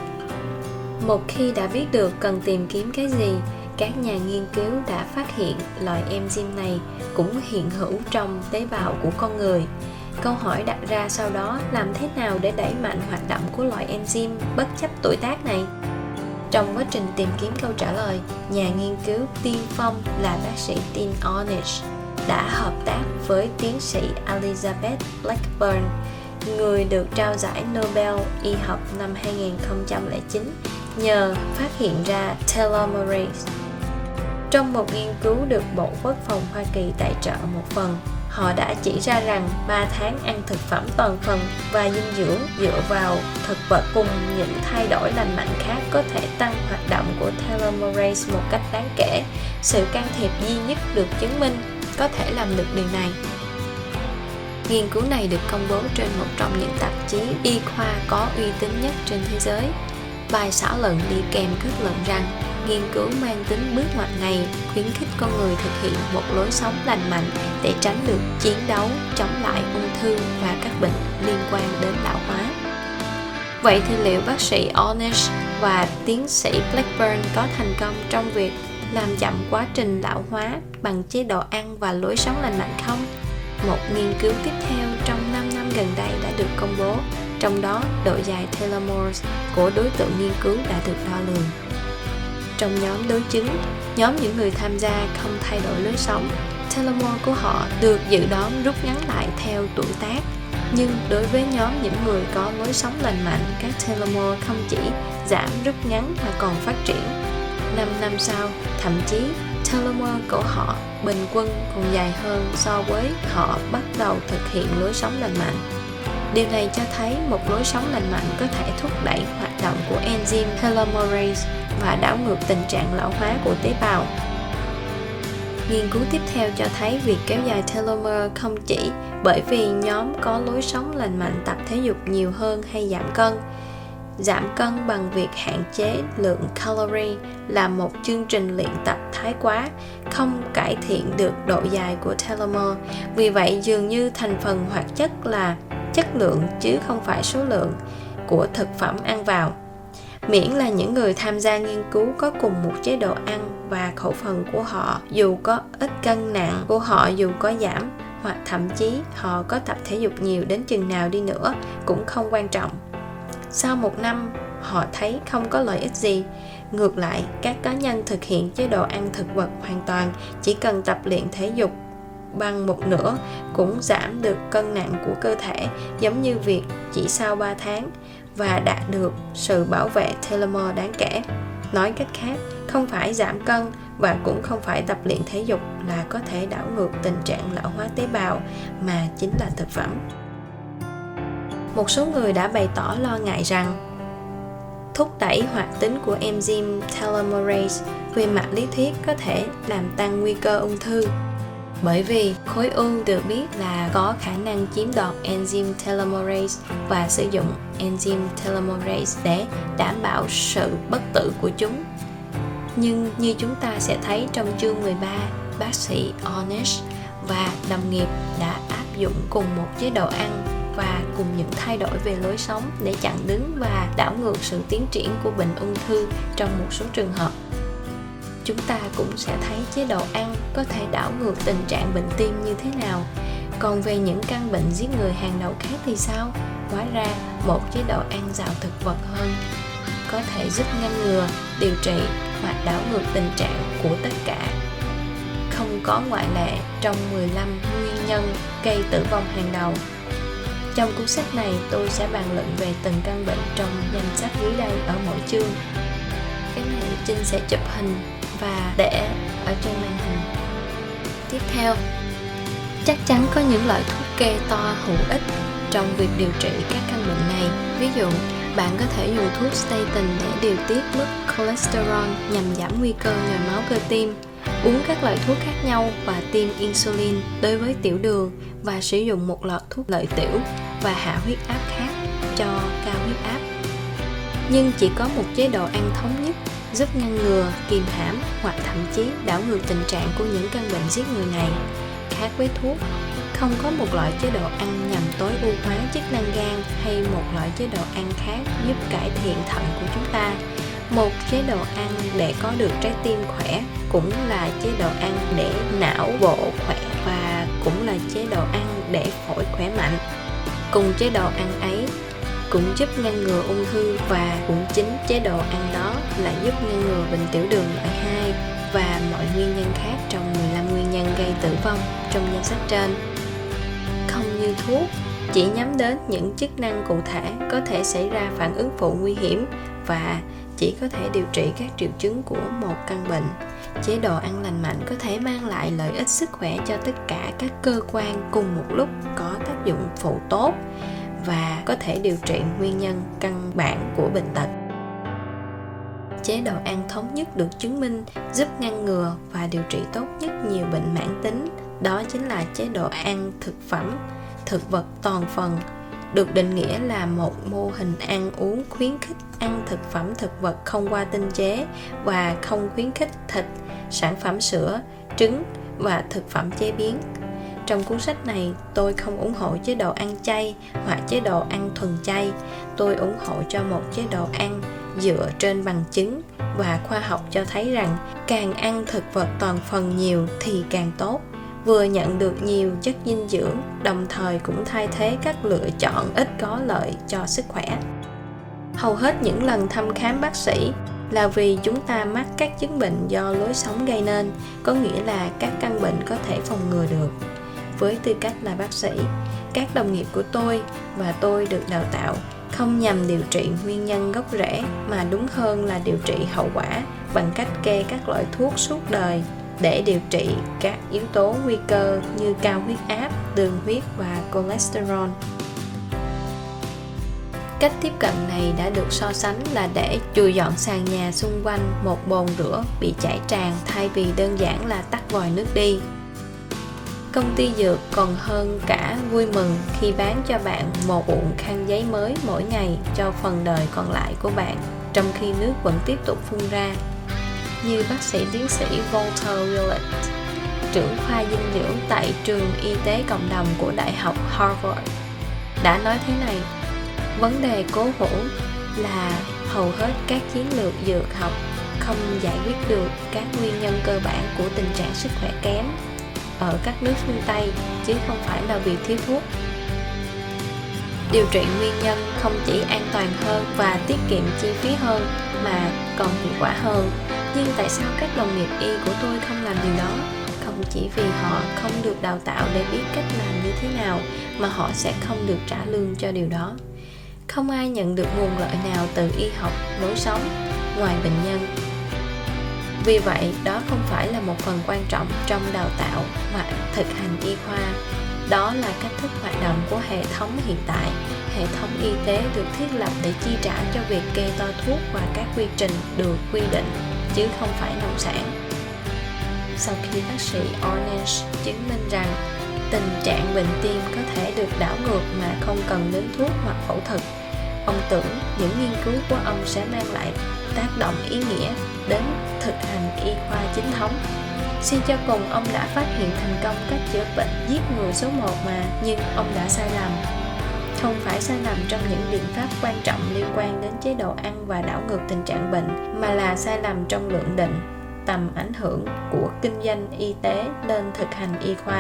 Một khi đã biết được cần tìm kiếm cái gì, các nhà nghiên cứu đã phát hiện loại enzyme này cũng hiện hữu trong tế bào của con người. Câu hỏi đặt ra sau đó, làm thế nào để đẩy mạnh hoạt động của loại enzyme bất chấp tuổi tác này? Trong quá trình tìm kiếm câu trả lời, nhà nghiên cứu tiên phong là bác sĩ Tim Ornish đã hợp tác với tiến sĩ Elizabeth Blackburn, người được trao giải Nobel y học năm hai nghìn không trăm lẻ chín nhờ phát hiện ra telomerase. Trong một nghiên cứu được Bộ Quốc phòng Hoa Kỳ tài trợ một phần, họ đã chỉ ra rằng ba tháng ăn thực phẩm toàn phần và dinh dưỡng dựa vào thực vật cùng những thay đổi lành mạnh khác có thể tăng hoạt động của telomerase một cách đáng kể. Sự can thiệp duy nhất được chứng minh có thể làm được điều này. Nghiên cứu này được công bố trên một trong những tạp chí y khoa có uy tín nhất trên thế giới. Bài xã luận đi kèm kết luận rằng nghiên cứu mang tính bước ngoặt này khuyến khích con người thực hiện một lối sống lành mạnh để tránh được chiến đấu chống lại ung thư và các bệnh liên quan đến lão hóa. Vậy thì liệu bác sĩ Ornish và tiến sĩ Blackburn có thành công trong việc làm chậm quá trình lão hóa bằng chế độ ăn và lối sống lành mạnh không? Một nghiên cứu tiếp theo trong năm năm gần đây đã được công bố, trong đó độ dài telomeres của đối tượng nghiên cứu đã được đo lường. Trong nhóm đối chứng, nhóm những người tham gia không thay đổi lối sống, telomere của họ được dự đoán rút ngắn lại theo tuổi tác. Nhưng đối với nhóm những người có lối sống lành mạnh, các telomere không chỉ giảm rút ngắn mà còn phát triển. năm năm sau, thậm chí telomere của họ bình quân còn dài hơn so với họ bắt đầu thực hiện lối sống lành mạnh. Điều này cho thấy một lối sống lành mạnh có thể thúc đẩy hoạt động của enzyme telomerase và đảo ngược tình trạng lão hóa của tế bào. Nghiên cứu tiếp theo cho thấy việc kéo dài telomere không chỉ bởi vì nhóm có lối sống lành mạnh tập thể dục nhiều hơn hay giảm cân. Giảm cân bằng việc hạn chế lượng calorie là một chương trình luyện tập thái quá, không cải thiện được độ dài của telomere. Vì vậy, dường như thành phần hoạt chất là chất lượng chứ không phải số lượng của thực phẩm ăn vào. miễn là những người tham gia nghiên cứu có cùng một chế độ ăn và khẩu phần của họ dù có ít, cân nặng của họ dù có giảm, hoặc thậm chí họ có tập thể dục nhiều đến chừng nào đi nữa cũng không quan trọng. Sau một năm, họ thấy không có lợi ích gì. Ngược lại, các cá nhân thực hiện chế độ ăn thực vật hoàn toàn chỉ cần tập luyện thể dục bằng một nửa cũng giảm được cân nặng của cơ thể, giống như việc chỉ sau ba tháng, và đạt được sự bảo vệ telomere đáng kể. Nói cách khác, không phải giảm cân và cũng không phải tập luyện thể dục là có thể đảo ngược tình trạng lão hóa tế bào, mà chính là thực phẩm. Một số người đã bày tỏ lo ngại rằng thúc đẩy hoạt tính của enzyme telomerase về mặt lý thuyết có thể làm tăng nguy cơ ung thư, bởi vì khối u được biết là có khả năng chiếm đoạt enzyme telomerase và sử dụng enzyme telomerase để đảm bảo sự bất tử của chúng. Nhưng như chúng ta sẽ thấy trong chương mười ba, bác sĩ Ornish và đồng nghiệp đã áp dụng cùng một chế độ ăn và cùng những thay đổi về lối sống để chặn đứng và đảo ngược sự tiến triển của bệnh ung thư trong một số trường hợp. Chúng ta cũng sẽ thấy chế độ ăn có thể đảo ngược tình trạng bệnh tim như thế nào. Còn về những căn bệnh giết người hàng đầu khác thì sao? Hóa ra một chế độ ăn giàu thực vật hơn có thể giúp ngăn ngừa, điều trị hoặc đảo ngược tình trạng của tất cả. Không có ngoại lệ trong mười lăm nguyên nhân gây tử vong hàng đầu. Trong cuốn sách này, tôi sẽ bàn luận về từng căn bệnh trong danh sách dưới đây ở mỗi chương. Cái này Trinh sẽ chụp hình và để ở trên màn hình. Tiếp theo, chắc chắn có những loại thuốc kê to hữu ích trong việc điều trị các căn bệnh này. Ví dụ, bạn có thể dùng thuốc statin để điều tiết mức cholesterol nhằm giảm nguy cơ nhồi máu cơ tim, uống các loại thuốc khác nhau và tiêm insulin đối với tiểu đường, và sử dụng một loạt thuốc lợi tiểu và hạ huyết áp khác cho cao huyết áp. Nhưng chỉ có một chế độ ăn thống nhất giúp ngăn ngừa, kiềm hãm hoặc thậm chí đảo ngược tình trạng của những căn bệnh giết người này. Khác với thuốc, không có một loại chế độ ăn nhằm tối ưu hóa chức năng gan hay một loại chế độ ăn khác giúp cải thiện thận của chúng ta. Một chế độ ăn để có được trái tim khỏe cũng là chế độ ăn để não bộ khỏe, và cũng là chế độ ăn để phổi khỏe mạnh. Cùng chế độ ăn ấy cũng giúp ngăn ngừa ung thư, và cũng chính chế độ ăn đó là giúp ngăn ngừa bệnh tiểu đường loại hai và mọi nguyên nhân khác trong mười lăm nguyên nhân gây tử vong trong danh sách trên. Không như thuốc, chỉ nhắm đến những chức năng cụ thể có thể xảy ra phản ứng phụ nguy hiểm và chỉ có thể điều trị các triệu chứng của một căn bệnh. Chế độ ăn lành mạnh có thể mang lại lợi ích sức khỏe cho tất cả các cơ quan cùng một lúc, có tác dụng phụ tốt và có thể điều trị nguyên nhân căn bản của bệnh tật. Chế độ ăn thống nhất được chứng minh giúp ngăn ngừa và điều trị tốt nhất nhiều bệnh mãn tính. Đó chính là chế độ ăn thực phẩm, thực vật toàn phần, được định nghĩa là một mô hình ăn uống khuyến khích ăn thực phẩm thực vật không qua tinh chế và không khuyến khích thịt, sản phẩm sữa, trứng và thực phẩm chế biến. Trong cuốn sách này, tôi không ủng hộ chế độ ăn chay hoặc chế độ ăn thuần chay. Tôi ủng hộ cho một chế độ ăn dựa trên bằng chứng, và khoa học cho thấy rằng càng ăn thực vật toàn phần nhiều thì càng tốt, vừa nhận được nhiều chất dinh dưỡng, đồng thời cũng thay thế các lựa chọn ít có lợi cho sức khỏe. Hầu hết những lần thăm khám bác sĩ là vì chúng ta mắc các chứng bệnh do lối sống gây nên, có nghĩa là các căn bệnh có thể phòng ngừa được. Với tư cách là bác sĩ, các đồng nghiệp của tôi và tôi được đào tạo không nhằm điều trị nguyên nhân gốc rễ, mà đúng hơn là điều trị hậu quả bằng cách kê các loại thuốc suốt đời để điều trị các yếu tố nguy cơ như cao huyết áp, đường huyết và cholesterol. Cách tiếp cận này đã được so sánh là để chùi dọn sàn nhà xung quanh một bồn rửa bị chảy tràn, thay vì đơn giản là tắt vòi nước đi. Công ty dược còn hơn cả vui mừng khi bán cho bạn một cuộn khăn giấy mới mỗi ngày cho phần đời còn lại của bạn, trong khi nước vẫn tiếp tục phun ra. Như bác sĩ tiến sĩ Walter Willett, trưởng khoa dinh dưỡng tại trường y tế cộng đồng của Đại học Harvard, đã nói thế này: vấn đề cố hữu là hầu hết các chiến lược dược học không giải quyết được các nguyên nhân cơ bản của tình trạng sức khỏe kém ở các nước phương Tây, chứ không phải là vì thiếu thuốc. Điều trị nguyên nhân không chỉ an toàn hơn và tiết kiệm chi phí hơn mà còn hiệu quả hơn. Nhưng tại sao các đồng nghiệp y của tôi không làm điều đó? Không chỉ vì họ không được đào tạo để biết cách làm như thế nào, mà họ sẽ không được trả lương cho điều đó. Không ai nhận được nguồn lợi nào từ y học lối sống ngoài bệnh nhân. Vì vậy, đó không phải là một phần quan trọng trong đào tạo hoặc thực hành y khoa. Đó là cách thức hoạt động của hệ thống hiện tại. Hệ thống y tế được thiết lập để chi trả cho việc kê toa thuốc và các quy trình được quy định, chứ không phải nông sản. Sau khi bác sĩ Ornish chứng minh rằng tình trạng bệnh tim có thể được đảo ngược mà không cần đến thuốc hoặc phẫu thuật, ông tưởng những nghiên cứu của ông sẽ mang lại tác động ý nghĩa đến thực hành y khoa chính thống. Suy cho cùng, ông đã phát hiện thành công cách chữa bệnh giết người số một mà, nhưng ông đã sai lầm. Không phải sai lầm trong những biện pháp quan trọng liên quan đến chế độ ăn và đảo ngược tình trạng bệnh, mà là sai lầm trong lượng định tầm ảnh hưởng của kinh doanh y tế lên thực hành y khoa.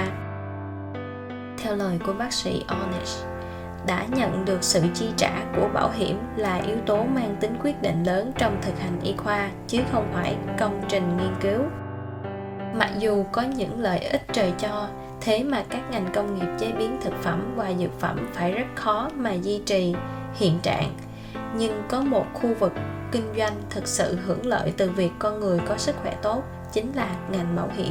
Theo lời của bác sĩ Ornish, đã nhận được sự chi trả của bảo hiểm là yếu tố mang tính quyết định lớn trong thực hành y khoa, chứ không phải công trình nghiên cứu. Mặc dù có những lợi ích trời cho, thế mà các ngành công nghiệp chế biến thực phẩm và dược phẩm phải rất khó mà duy trì hiện trạng. Nhưng có một khu vực kinh doanh thực sự hưởng lợi từ việc con người có sức khỏe tốt, chính là ngành bảo hiểm.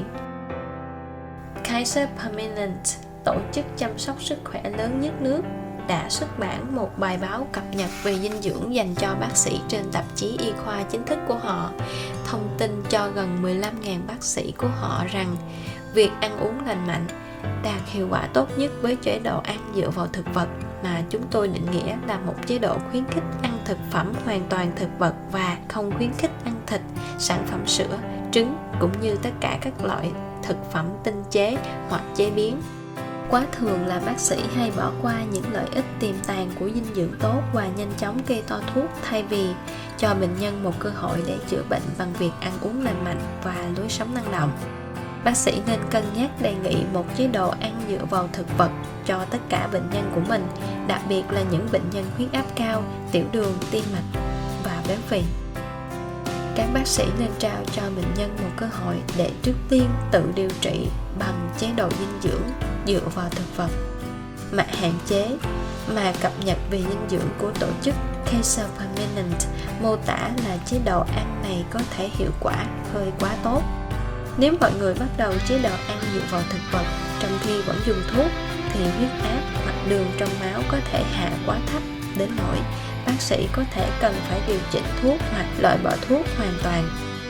Kaiser Permanente, tổ chức chăm sóc sức khỏe lớn nhất nước, đã xuất bản một bài báo cập nhật về dinh dưỡng dành cho bác sĩ trên tạp chí y khoa chính thức của họ, thông tin cho gần mười lăm nghìn bác sĩ của họ rằng việc ăn uống lành mạnh đạt hiệu quả tốt nhất với chế độ ăn dựa vào thực vật, mà chúng tôi định nghĩa là một chế độ khuyến khích ăn thực phẩm hoàn toàn thực vật và không khuyến khích ăn thịt, sản phẩm sữa, trứng cũng như tất cả các loại thực phẩm tinh chế hoặc chế biến. Quá thường là bác sĩ hay bỏ qua những lợi ích tiềm tàng của dinh dưỡng tốt và nhanh chóng kê toa thuốc, thay vì cho bệnh nhân một cơ hội để chữa bệnh bằng việc ăn uống lành mạnh và lối sống năng động. Bác sĩ nên cân nhắc đề nghị một chế độ ăn dựa vào thực vật cho tất cả bệnh nhân của mình, đặc biệt là những bệnh nhân huyết áp cao, tiểu đường, tim mạch và béo phì. Các bác sĩ nên trao cho bệnh nhân một cơ hội để trước tiên tự điều trị bằng chế độ dinh dưỡng dựa vào thực vật. Mà hạn chế mà cập nhật về dinh dưỡng của tổ chức Kaiser Permanente mô tả là chế độ ăn này có thể hiệu quả hơi quá tốt. Nếu mọi người bắt đầu chế độ ăn dựa vào thực vật trong khi vẫn dùng thuốc, thì huyết áp hoặc đường trong máu có thể hạ quá thấp đến nỗi bác sĩ có thể cần phải điều chỉnh thuốc hoặc loại bỏ thuốc hoàn toàn.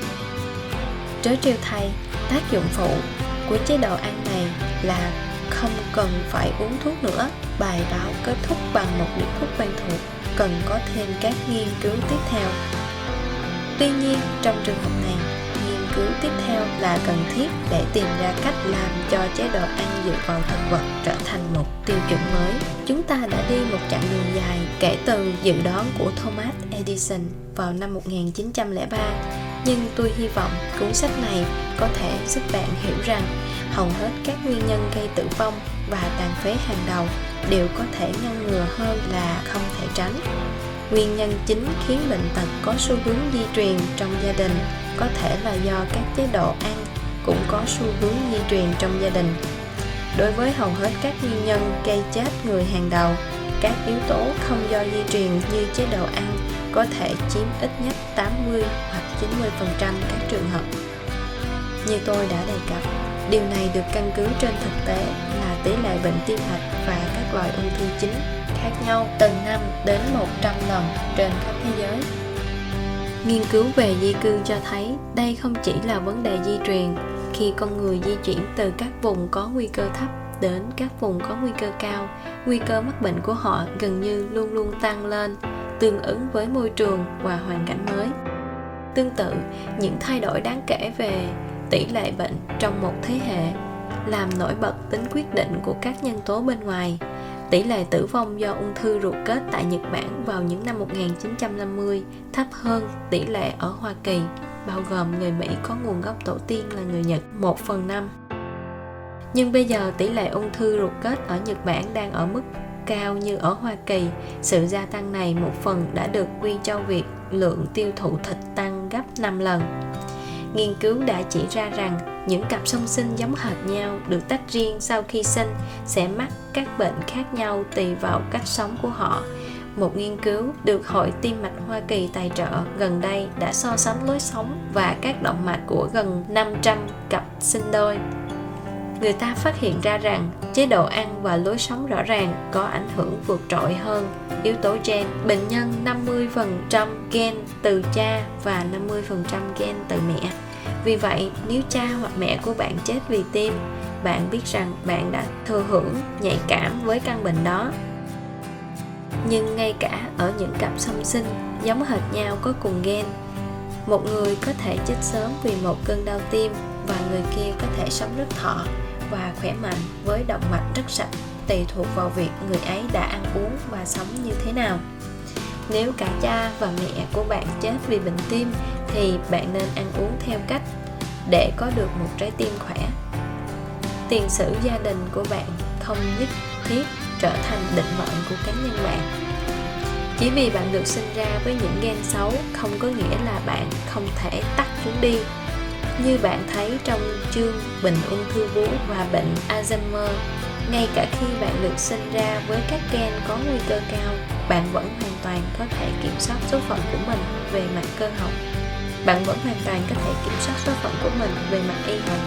Trớ trêu thay, tác dụng phụ của chế độ ăn này là không cần phải uống thuốc nữa. Bài báo kết thúc bằng một điệp khúc quen thuộc: cần có thêm các nghiên cứu tiếp theo. Tuy nhiên, trong trường hợp này, nghiên cứu tiếp theo là cần thiết để tìm ra cách làm cho chế độ ăn dựa vào thực vật trở thành một tiêu chuẩn mới. Chúng ta đã đi một chặng đường dài kể từ dự đoán của Thomas Edison vào năm một nghìn chín trăm lẻ ba, nhưng tôi hy vọng cuốn sách này có thể giúp bạn hiểu rằng hầu hết các nguyên nhân gây tử vong và tàn phế hàng đầu đều có thể ngăn ngừa hơn là không thể tránh. Nguyên nhân chính khiến bệnh tật có xu hướng di truyền trong gia đình có thể là do các chế độ ăn cũng có xu hướng di truyền trong gia đình. Đối với hầu hết các nguyên nhân gây chết người hàng đầu, các yếu tố không do di truyền như chế độ ăn có thể chiếm ít nhất tám mươi hoặc chín mươi phần trăm các trường hợp. Như tôi đã đề cập, điều này được căn cứ trên thực tế là tỷ lệ bệnh tim mạch và các loại ung thư chính khác nhau từ năm đến một trăm lần trên khắp thế giới. Nghiên cứu về di cư cho thấy đây không chỉ là vấn đề di truyền. Khi con người di chuyển từ các vùng có nguy cơ thấp đến các vùng có nguy cơ cao, nguy cơ mắc bệnh của họ gần như luôn luôn tăng lên, tương ứng với môi trường và hoàn cảnh mới. Tương tự, những thay đổi đáng kể về tỷ lệ bệnh trong một thế hệ làm nổi bật tính quyết định của các nhân tố bên ngoài. Tỷ lệ tử vong do ung thư ruột kết tại Nhật Bản vào những năm một nghìn chín trăm năm mươi thấp hơn tỷ lệ ở Hoa Kỳ, bao gồm người Mỹ có nguồn gốc tổ tiên là người Nhật, một phần năm. Nhưng bây giờ tỷ lệ ung thư ruột kết ở Nhật Bản đang ở mức cao như ở Hoa Kỳ. Sự gia tăng này một phần đã được quy cho việc lượng tiêu thụ thịt tăng gấp năm lần. Nghiên cứu đã chỉ ra rằng những cặp song sinh giống hệt nhau được tách riêng sau khi sinh sẽ mắc các bệnh khác nhau tùy vào cách sống của họ. Một nghiên cứu được Hội Tim mạch Hoa Kỳ tài trợ gần đây đã so sánh lối sống và các động mạch của gần năm trăm cặp sinh đôi. Người ta phát hiện ra rằng chế độ ăn và lối sống rõ ràng có ảnh hưởng vượt trội hơn yếu tố gen. Bệnh nhân năm mươi phần trăm gen từ cha và năm mươi phần trăm gen từ mẹ. Vì vậy, nếu cha hoặc mẹ của bạn chết vì tim, bạn biết rằng bạn đã thừa hưởng nhạy cảm với căn bệnh đó. Nhưng ngay cả ở những cặp song sinh giống hệt nhau có cùng gen, một người có thể chết sớm vì một cơn đau tim và người kia có thể sống rất thọ và khỏe mạnh với động mạch rất sạch, tùy thuộc vào việc người ấy đã ăn uống và sống như thế nào. Nếu cả cha và mẹ của bạn chết vì bệnh tim thì bạn nên ăn uống theo cách để có được một trái tim khỏe. Tiền sử gia đình của bạn không nhất thiết trở thành định mệnh của cá nhân bạn. Chỉ vì bạn được sinh ra với những gen xấu không có nghĩa là bạn không thể tắt chúng đi. Như bạn thấy trong chương bệnh ung thư vú và bệnh Alzheimer, ngay cả khi bạn được sinh ra với các gen có nguy cơ cao, bạn vẫn hoàn toàn có thể kiểm soát số phận của mình về mặt cơ học. Bạn vẫn hoàn toàn có thể kiểm soát số phận của mình về mặt y học.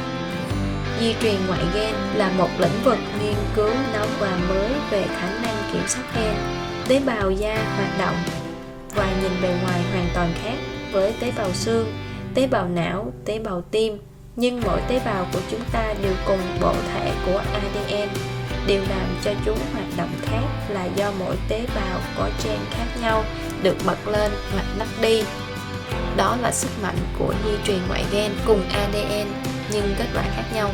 Di truyền ngoại gen là một lĩnh vực nghiên cứu nóng và mới về khả năng kiểm soát gen. Tế bào da hoạt động và nhìn bề ngoài hoàn toàn khác với tế bào xương, tế bào não, tế bào tim. Nhưng mỗi tế bào của chúng ta đều cùng bộ thể của a đê en. Điều làm cho chúng hoạt động khác là do mỗi tế bào có gen khác nhau được bật lên hoặc tắt đi. Đó là sức mạnh của di truyền ngoại gen cùng a đê en nhưng kết quả khác nhau.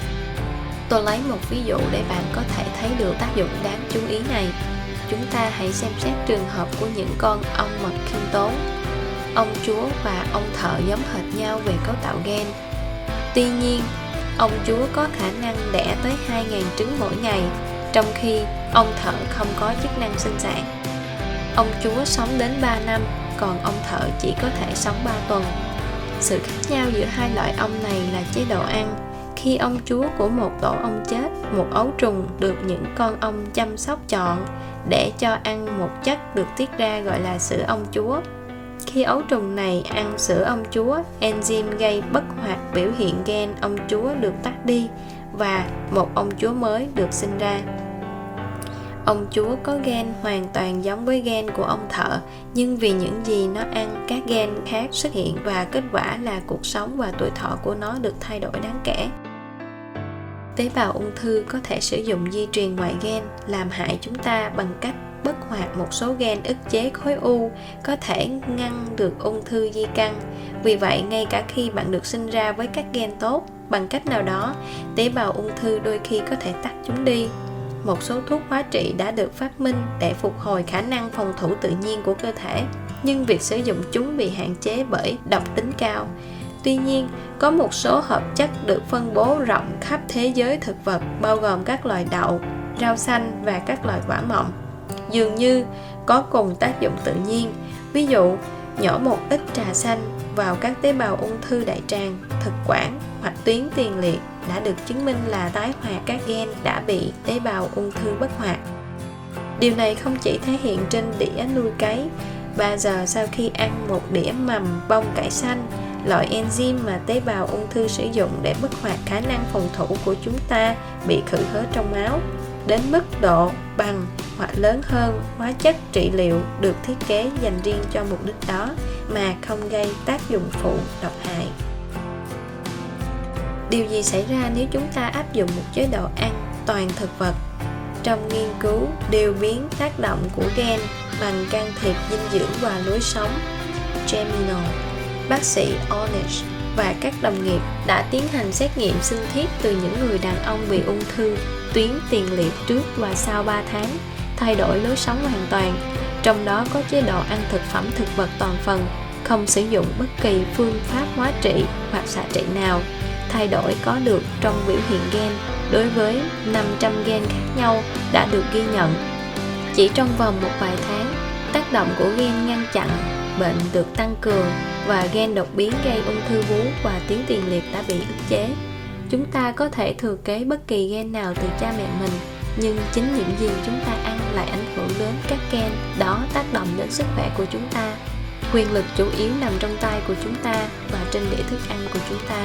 Tôi lấy một ví dụ để bạn có thể thấy được tác dụng đáng chú ý này. Chúng ta hãy xem xét trường hợp của những con ong mật khiêm tốn. Ông chúa và ông thợ giống hệt nhau về cấu tạo gen. Tuy nhiên, ông chúa có khả năng đẻ tới hai nghìn trứng mỗi ngày, trong khi ông thợ không có chức năng sinh sản. Ông chúa sống đến ba năm, còn ông thợ chỉ có thể sống ba tuần. Sự khác nhau giữa hai loại ong này là chế độ ăn. Khi ông chúa của một tổ ong chết, một ấu trùng được những con ong chăm sóc chọn để cho ăn một chất được tiết ra gọi là sữa ong chúa. Khi ấu trùng này ăn sữa ong chúa, enzyme gây bất hoạt biểu hiện gen ong chúa được tắt đi và một ong chúa mới được sinh ra. Ong chúa có gen hoàn toàn giống với gen của ông thợ, nhưng vì những gì nó ăn, các gen khác xuất hiện và kết quả là cuộc sống và tuổi thọ của nó được thay đổi đáng kể. Tế bào ung thư có thể sử dụng di truyền ngoại gen làm hại chúng ta bằng cách bất hoạt một số gen ức chế khối u có thể ngăn được ung thư di căn. Vì vậy, ngay cả khi bạn được sinh ra với các gen tốt, bằng cách nào đó, tế bào ung thư đôi khi có thể tắt chúng đi. Một số thuốc hóa trị đã được phát minh để phục hồi khả năng phòng thủ tự nhiên của cơ thể, nhưng việc sử dụng chúng bị hạn chế bởi độc tính cao. Tuy nhiên, có một số hợp chất được phân bố rộng khắp thế giới thực vật, bao gồm các loài đậu, rau xanh và các loài quả mọng, dường như có cùng tác dụng tự nhiên. Ví dụ, nhỏ một ít trà xanh vào các tế bào ung thư đại tràng, thực quản hoặc tuyến tiền liệt đã được chứng minh là tái hoạt các gen đã bị tế bào ung thư bất hoạt. Điều này không chỉ thể hiện trên đĩa nuôi cấy. Ba giờ sau khi ăn một đĩa mầm bông cải xanh, loại enzyme mà tế bào ung thư sử dụng để bất hoạt khả năng phòng thủ của chúng ta bị khử hết trong máu, đến mức độ bằng hoặc lớn hơn hóa chất trị liệu được thiết kế dành riêng cho mục đích đó mà không gây tác dụng phụ độc hại. Điều gì xảy ra nếu chúng ta áp dụng một chế độ ăn toàn thực vật? Trong nghiên cứu điều biến tác động của gen bằng can thiệp dinh dưỡng và lối sống Geminal, bác sĩ Ornish và các đồng nghiệp đã tiến hành xét nghiệm sinh thiết từ những người đàn ông bị ung thư tuyến tiền liệt trước và sau ba tháng, thay đổi lối sống hoàn toàn, trong đó có chế độ ăn thực phẩm thực vật toàn phần, không sử dụng bất kỳ phương pháp hóa trị hoặc xạ trị nào, thay đổi có được trong biểu hiện gen đối với năm trăm gen khác nhau đã được ghi nhận. Chỉ trong vòng một vài tháng, tác động của gen ngăn chặn bệnh được tăng cường và gen đột biến gây ung thư vú và tuyến tiền liệt đã bị ức chế. Chúng ta có thể thừa kế bất kỳ gen nào từ cha mẹ mình, nhưng chính những gì chúng ta ăn lại ảnh hưởng đến các gen đó tác động đến sức khỏe của chúng ta. Quyền lực chủ yếu nằm trong tay của chúng ta và trên đĩa thức ăn của chúng ta.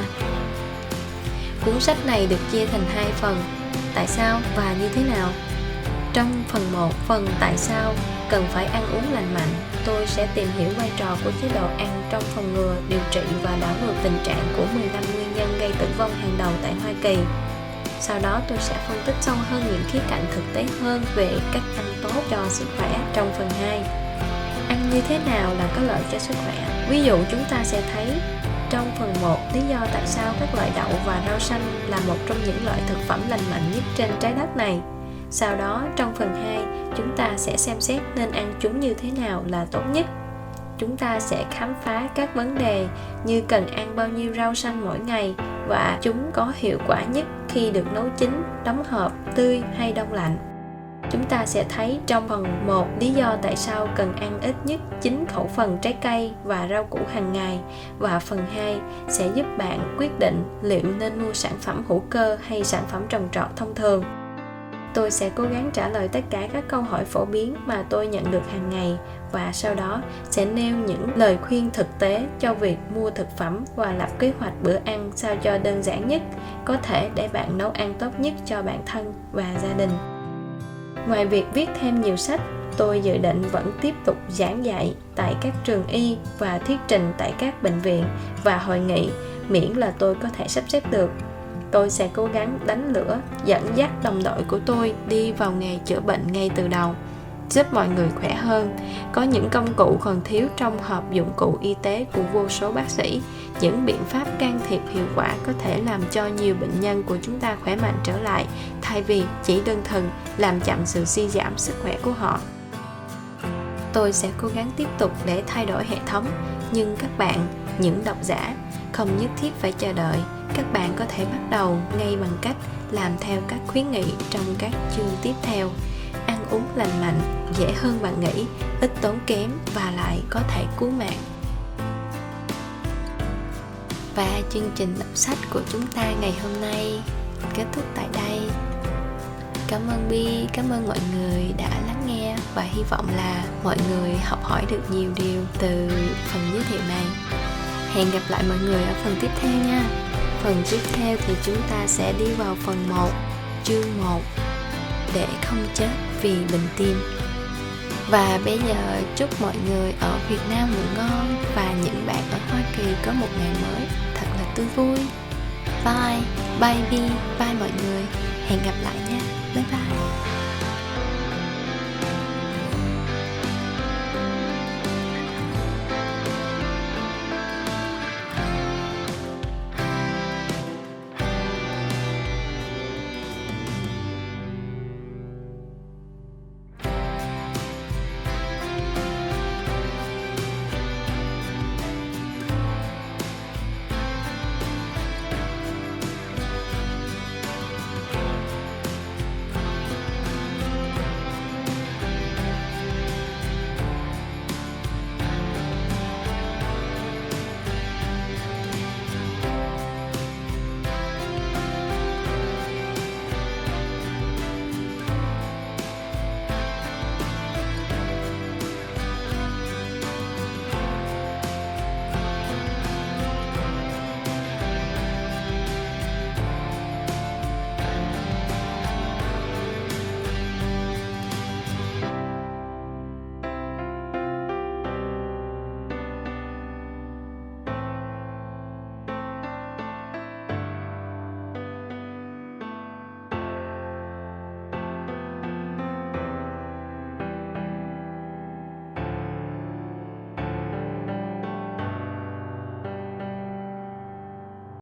Cuốn sách này được chia thành hai phần, tại sao và như thế nào. Trong phần một, phần tại sao cần phải ăn uống lành mạnh, tôi sẽ tìm hiểu vai trò của chế độ ăn trong phòng ngừa, điều trị và đảo ngược tình trạng của mười lăm nguyên nhân gây tử vong hàng đầu tại Hoa Kỳ. Sau đó tôi sẽ phân tích sâu hơn những khía cạnh thực tế hơn về cách ăn tốt cho sức khỏe trong phần hai. Ăn như thế nào là có lợi cho sức khỏe? Ví dụ chúng ta sẽ thấy trong phần một, lý do tại sao các loại đậu và rau xanh là một trong những loại thực phẩm lành mạnh nhất trên trái đất này. Sau đó trong phần hai, chúng ta sẽ xem xét nên ăn chúng như thế nào là tốt nhất. Chúng ta sẽ khám phá các vấn đề như cần ăn bao nhiêu rau xanh mỗi ngày và chúng có hiệu quả nhất khi được nấu chín, đóng hộp, tươi hay đông lạnh. Chúng ta sẽ thấy trong phần một lý do tại sao cần ăn ít nhất chín khẩu phần trái cây và rau củ hàng ngày, và phần hai sẽ giúp bạn quyết định liệu nên mua sản phẩm hữu cơ hay sản phẩm trồng trọt thông thường. Tôi sẽ cố gắng trả lời tất cả các câu hỏi phổ biến mà tôi nhận được hàng ngày và sau đó sẽ nêu những lời khuyên thực tế cho việc mua thực phẩm và lập kế hoạch bữa ăn sao cho đơn giản nhất có thể để bạn nấu ăn tốt nhất cho bản thân và gia đình. Ngoài việc viết thêm nhiều sách, tôi dự định vẫn tiếp tục giảng dạy tại các trường y và thuyết trình tại các bệnh viện và hội nghị, miễn là tôi có thể sắp xếp được. Tôi sẽ cố gắng đánh lửa, dẫn dắt đồng đội của tôi đi vào nghề chữa bệnh ngay từ đầu, giúp mọi người khỏe hơn. Có những công cụ còn thiếu trong hộp dụng cụ y tế của vô số bác sĩ. Những biện pháp can thiệp hiệu quả có thể làm cho nhiều bệnh nhân của chúng ta khỏe mạnh trở lại, thay vì chỉ đơn thuần làm chậm sự suy giảm sức khỏe của họ. Tôi sẽ cố gắng tiếp tục để thay đổi hệ thống, nhưng các bạn, những độc giả, không nhất thiết phải chờ đợi. Các bạn có thể bắt đầu ngay bằng cách làm theo các khuyến nghị trong các chương tiếp theo. Ăn uống lành mạnh, dễ hơn bạn nghĩ, ít tốn kém và lại có thể cứu mạng. Và chương trình đọc sách của chúng ta ngày hôm nay kết thúc tại đây. Cảm ơn Bi, cảm ơn mọi người đã lắng nghe và hy vọng là mọi người học hỏi được nhiều điều từ phần giới thiệu này. Hẹn gặp lại mọi người ở phần tiếp theo nha. Phần tiếp theo thì chúng ta sẽ đi vào phần một, chương một, để không chết vì bệnh tim. Và bây giờ chúc mọi người ở Việt Nam ngủ ngon và những bạn ở Hoa Kỳ có một ngày mới thật là tươi vui. Bye, bye Vi, bye mọi người. Hẹn gặp lại nha. Bye bye.